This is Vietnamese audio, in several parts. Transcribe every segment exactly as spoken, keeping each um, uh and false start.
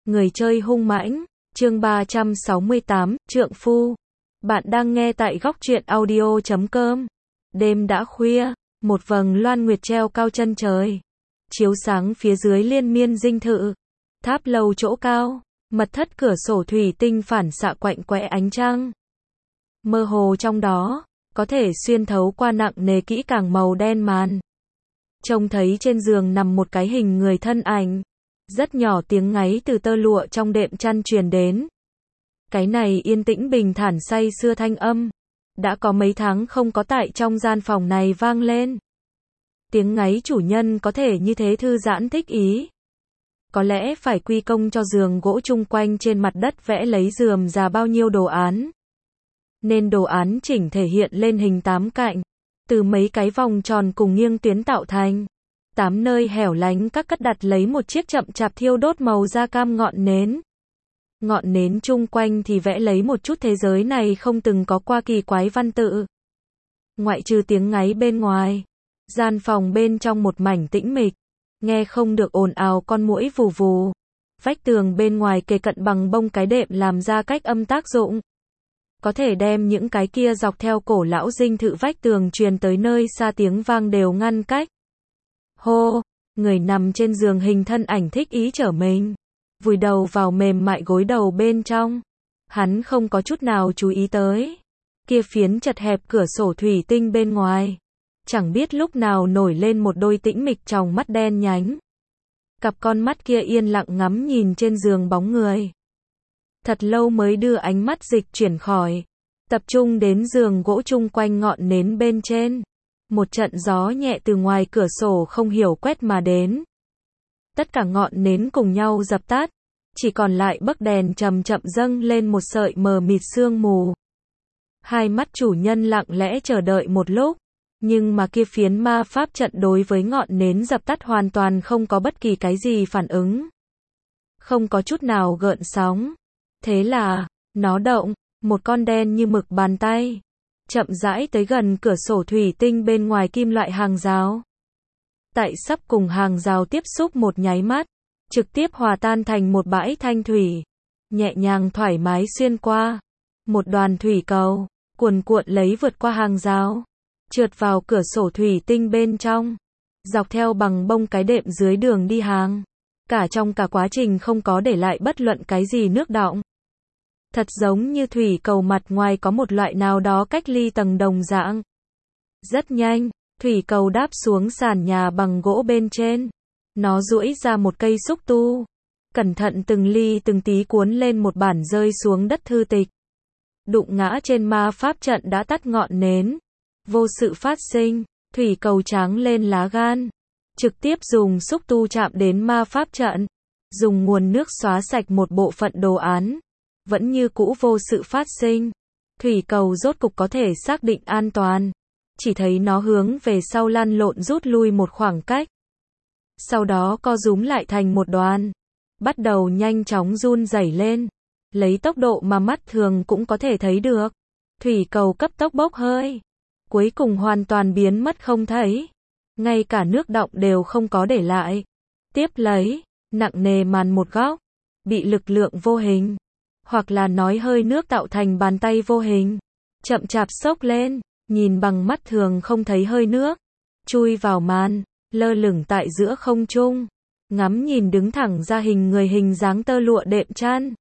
Người chơi hung mãnh, chương ba trăm sáu mươi tám, trượng phu. Bạn đang nghe tại góc truyện audio chấm com. Đêm đã khuya, một vầng loan nguyệt treo cao chân trời, chiếu sáng phía dưới liên miên dinh thự. Tháp lầu chỗ cao, mật thất cửa sổ thủy tinh phản xạ quạnh quẽ ánh trăng. Mơ hồ trong đó, có thể xuyên thấu qua nặng nề kỹ càng màu đen màn. Trông thấy trên giường nằm một cái hình người thân ảnh. Rất nhỏ tiếng ngáy từ tơ lụa trong đệm chăn truyền đến. Cái này yên tĩnh bình thản say sưa thanh âm. Đã có mấy tháng không có tại trong gian phòng này vang lên. Tiếng ngáy chủ nhân có thể như thế thư giãn thích ý. Có lẽ phải quy công cho giường gỗ chung quanh trên mặt đất vẽ lấy rườm rà bao nhiêu đồ án. Nên đồ án chỉnh thể hiện lên hình tám cạnh. Từ mấy cái vòng tròn cùng nghiêng tuyến tạo thành. Tám nơi hẻo lánh các cất đặt lấy một chiếc chậm chạp thiêu đốt màu da cam ngọn nến. Ngọn nến chung quanh thì vẽ lấy một chút thế giới này không từng có qua kỳ quái văn tự. Ngoại trừ tiếng ngáy bên ngoài, gian phòng bên trong một mảnh tĩnh mịch, nghe không được ồn ào con muỗi vù vù. Vách tường bên ngoài kề cận bằng bông cái đệm làm ra cách âm tác dụng. Có thể đem những cái kia dọc theo cổ lão dinh thự vách tường truyền tới nơi xa tiếng vang đều ngăn cách. Hô, người nằm trên giường hình thân ảnh thích ý trở mình, vùi đầu vào mềm mại gối đầu bên trong. Hắn không có chút nào chú ý tới kia phiến chật hẹp cửa sổ thủy tinh bên ngoài. Chẳng biết lúc nào nổi lên một đôi tĩnh mịch tròng mắt đen nhánh. Cặp con mắt kia yên lặng ngắm nhìn trên giường bóng người. Thật lâu mới đưa ánh mắt dịch chuyển khỏi, tập trung đến giường gỗ chung quanh ngọn nến bên trên. Một trận gió nhẹ từ ngoài cửa sổ không hiểu quét mà đến. Tất cả ngọn nến cùng nhau dập tắt, chỉ còn lại bấc đèn chậm chậm dâng lên một sợi mờ mịt sương mù. Hai mắt chủ nhân lặng lẽ chờ đợi một lúc, nhưng mà kia phiến ma pháp trận đối với ngọn nến dập tắt hoàn toàn không có bất kỳ cái gì phản ứng. Không có chút nào gợn sóng. Thế là, nó động, một con đen như mực bàn tay. Chậm rãi tới gần cửa sổ thủy tinh bên ngoài kim loại hàng rào. Tại sắp cùng hàng rào tiếp xúc một nháy mắt, trực tiếp hòa tan thành một bãi thanh thủy, nhẹ nhàng thoải mái xuyên qua. Một đoàn thủy cầu, cuồn cuộn lấy vượt qua hàng rào, trượt vào cửa sổ thủy tinh bên trong, dọc theo bằng bông cái đệm dưới đường đi hàng. Cả trong cả quá trình không có để lại bất luận cái gì nước đọng. Thật giống như thủy cầu mặt ngoài có một loại nào đó cách ly tầng đồng dạng. Rất nhanh, thủy cầu đáp xuống sàn nhà bằng gỗ bên trên. Nó duỗi ra một cây xúc tu. Cẩn thận từng ly từng tí cuốn lên một bản rơi xuống đất thư tịch. Đụng ngã trên ma pháp trận đã tắt ngọn nến. Vô sự phát sinh, thủy cầu tráng lên lá gan. Trực tiếp dùng xúc tu chạm đến ma pháp trận. Dùng nguồn nước xóa sạch một bộ phận đồ án. Vẫn như cũ vô sự phát sinh. Thủy cầu rốt cục có thể xác định an toàn. Chỉ thấy nó hướng về sau lăn lộn rút lui một khoảng cách. Sau đó co rúm lại thành một đoàn. Bắt đầu nhanh chóng run rẩy lên. Lấy tốc độ mà mắt thường cũng có thể thấy được. Thủy cầu cấp tốc bốc hơi. Cuối cùng hoàn toàn biến mất không thấy. Ngay cả nước đọng đều không có để lại. Tiếp lấy, nặng nề màn một góc. Bị lực lượng vô hình. Hoặc là nói hơi nước tạo thành bàn tay vô hình. Chậm chạp xốc lên, nhìn bằng mắt thường không thấy hơi nước. Chui vào màn, lơ lửng tại giữa không trung. Ngắm nhìn đứng thẳng ra hình người hình dáng tơ lụa đệm chăn.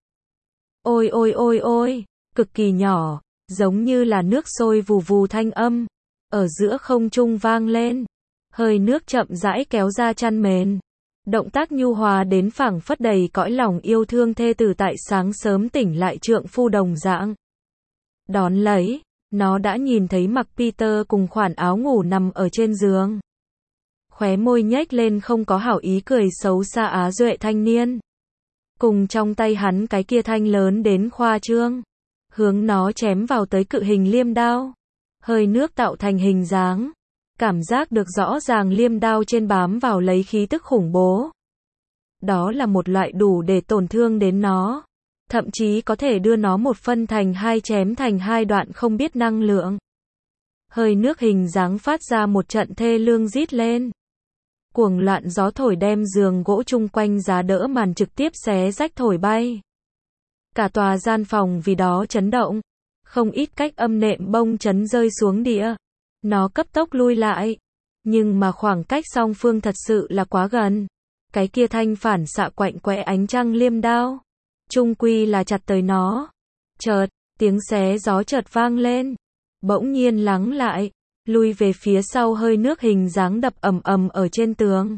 Ôi ôi ôi ôi, cực kỳ nhỏ, giống như là nước sôi vù vù thanh âm. Ở giữa không trung vang lên. Hơi nước chậm rãi kéo ra chăn mền. Động tác nhu hòa đến phảng phất đầy cõi lòng yêu thương thê tử tại sáng sớm tỉnh lại trượng phu đồng dạng. Đón lấy, nó đã nhìn thấy mặc Peter cùng khoản áo ngủ nằm ở trên giường. Khóe môi nhếch lên không có hảo ý cười xấu xa á duệ thanh niên. Cùng trong tay hắn cái kia thanh lớn đến khoa trương. Hướng nó chém vào tới cự hình liêm đao. Hơi nước tạo thành hình dáng. Cảm giác được rõ ràng liêm đao trên bám vào lấy khí tức khủng bố. Đó là một loại đủ để tổn thương đến nó. Thậm chí có thể đưa nó một phân thành hai chém thành hai đoạn không biết năng lượng. Hơi nước hình dáng phát ra một trận thê lương rít lên. cuồng loạn gió thổi đem giường gỗ chung quanh giá đỡ màn trực tiếp xé rách thổi bay. Cả tòa gian phòng vì đó chấn động. Không ít cách âm nệm bông chấn rơi xuống địa. Nó cấp tốc lui lại. Nhưng mà khoảng cách song phương thật sự là quá gần. Cái kia thanh phản xạ quạnh quẽ ánh trăng liêm đao. Chung quy là chặt tới nó. Chợt, tiếng xé gió chợt vang lên. Bỗng nhiên lắng lại. Lui về phía sau hơi nước hình dáng đập ầm ầm ở trên tường.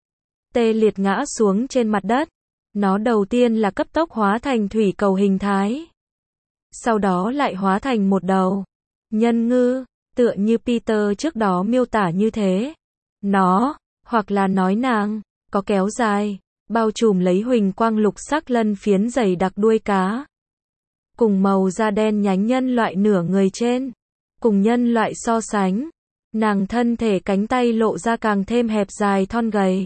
Tê liệt ngã xuống trên mặt đất. Nó đầu tiên là cấp tốc hóa thành thủy cầu hình thái. Sau đó lại hóa thành một đầu nhân ngư, tựa như Peter trước đó miêu tả như thế. Nó, hoặc là nói nàng, có kéo dài, bao trùm lấy huỳnh quang lục sắc lân phiến dày đặc đuôi cá. Cùng màu da đen nhánh nhân loại nửa người trên. Cùng nhân loại so sánh, nàng thân thể cánh tay lộ ra càng thêm hẹp dài thon gầy.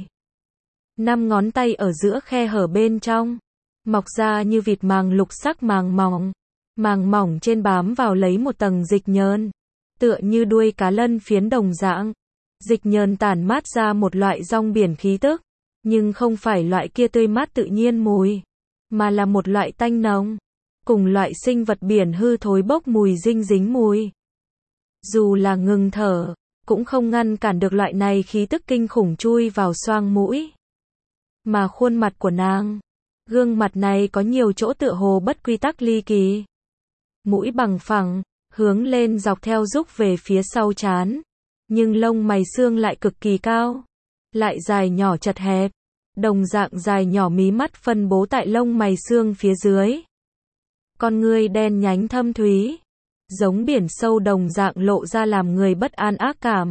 Năm ngón tay ở giữa khe hở bên trong, mọc ra như vịt màng lục sắc màng mỏng. Màng mỏng trên bám vào lấy một tầng dịch nhờn, tựa như đuôi cá lân phiến đồng dạng. Dịch nhờn tản mát ra một loại rong biển khí tức, nhưng không phải loại kia tươi mát tự nhiên mùi, mà là một loại tanh nồng, cùng loại sinh vật biển hư thối bốc mùi dinh dính mùi. Dù là ngừng thở, cũng không ngăn cản được loại này khí tức kinh khủng chui vào xoang mũi. Mà khuôn mặt của nàng, gương mặt này có nhiều chỗ tựa hồ bất quy tắc ly kỳ. Mũi bằng phẳng, hướng lên dọc theo rúc về phía sau trán. Nhưng lông mày xương lại cực kỳ cao. Lại dài nhỏ chật hẹp. Đồng dạng dài nhỏ mí mắt phân bố tại lông mày xương phía dưới. Con ngươi đen nhánh thâm thúy. Giống biển sâu đồng dạng lộ ra làm người bất an ác cảm.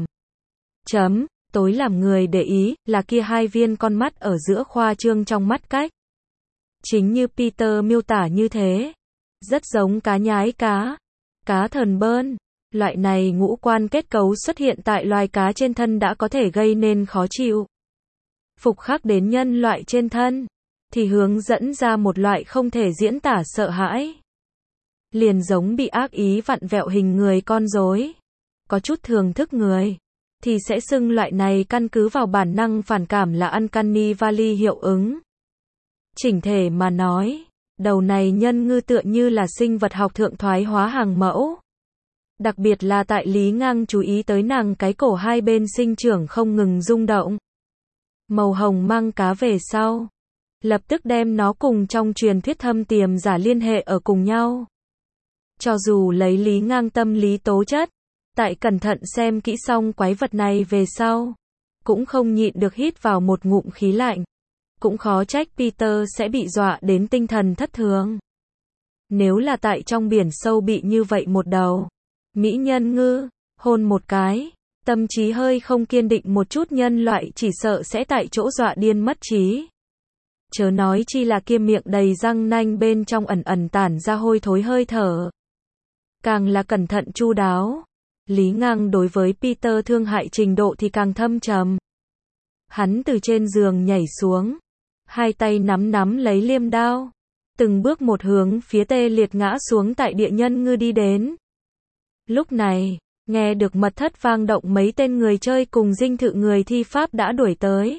Chấm, tối làm người để ý, là kia hai viên con mắt ở giữa khoa trương trong mắt cách. Chính như Peter miêu tả như thế. Rất giống cá nhái cá, cá thần bơn. Loại này ngũ quan kết cấu xuất hiện tại loài cá trên thân đã có thể gây nên khó chịu. Phục khắc đến nhân loại trên thân, thì hướng dẫn ra một loại không thể diễn tả sợ hãi. Liền giống bị ác ý vặn vẹo hình người con rối. Có chút thường thức người, thì sẽ xưng loại này căn cứ vào bản năng phản cảm là uncanny valley hiệu ứng. Chỉnh thể mà nói, đầu này nhân ngư tựa như là sinh vật học thượng thoái hóa hàng mẫu. Đặc biệt là tại Lý Ngang chú ý tới nàng cái cổ hai bên sinh trưởng không ngừng rung động. Màu hồng mang cá về sau. Lập tức đem nó cùng trong truyền thuyết thâm tiềm giả liên hệ ở cùng nhau. Cho dù lấy Lý Ngang tâm lý tố chất, tại cẩn thận xem kỹ xong quái vật này về sau, cũng không nhịn được hít vào một ngụm khí lạnh. Cũng khó trách Peter sẽ bị dọa đến tinh thần thất thường. Nếu là tại trong biển sâu bị như vậy một đầu mỹ nhân ngư hôn một cái, tâm trí hơi không kiên định một chút nhân loại chỉ sợ sẽ tại chỗ dọa điên mất trí. Chớ nói chi là kia miệng đầy răng nanh bên trong ẩn ẩn tản ra hôi thối hơi thở. Càng là cẩn thận chu đáo, Lý Ngang đối với Peter thương hại trình độ thì càng thâm trầm. Hắn từ trên giường nhảy xuống, hai tay nắm nắm lấy liêm đao, từng bước một hướng phía tê liệt ngã xuống tại địa nhân ngư đi đến. Lúc này, nghe được mật thất vang động mấy tên người chơi cùng dinh thự người thi pháp đã đuổi tới.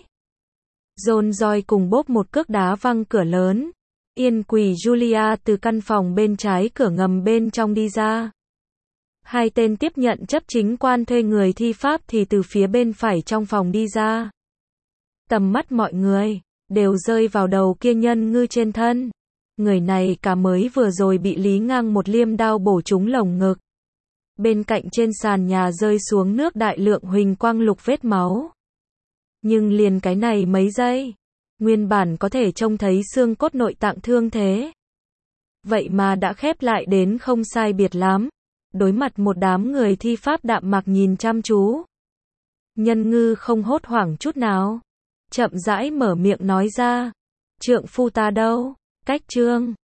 Dồn roi cùng bốp một cước đá văng cửa lớn. Yên quỷ Julia từ căn phòng bên trái cửa ngầm bên trong đi ra. Hai tên tiếp nhận chấp chính quan thuê người thi pháp thì từ phía bên phải trong phòng đi ra. Tầm mắt mọi người đều rơi vào đầu kia nhân ngư trên thân. Người này cả mới vừa rồi bị Lý Ngang một liêm đao bổ trúng lồng ngực. Bên cạnh trên sàn nhà rơi xuống nước đại lượng huỳnh quang lục vết máu. Nhưng liền cái này mấy giây, nguyên bản có thể trông thấy xương cốt nội tạng thương thế. Vậy mà đã khép lại đến không sai biệt lắm. Đối mặt một đám người thi pháp đạm mạc nhìn chăm chú. Nhân ngư không hốt hoảng chút nào. Chậm rãi mở miệng nói ra. Trượng phu ta đâu? Cách chương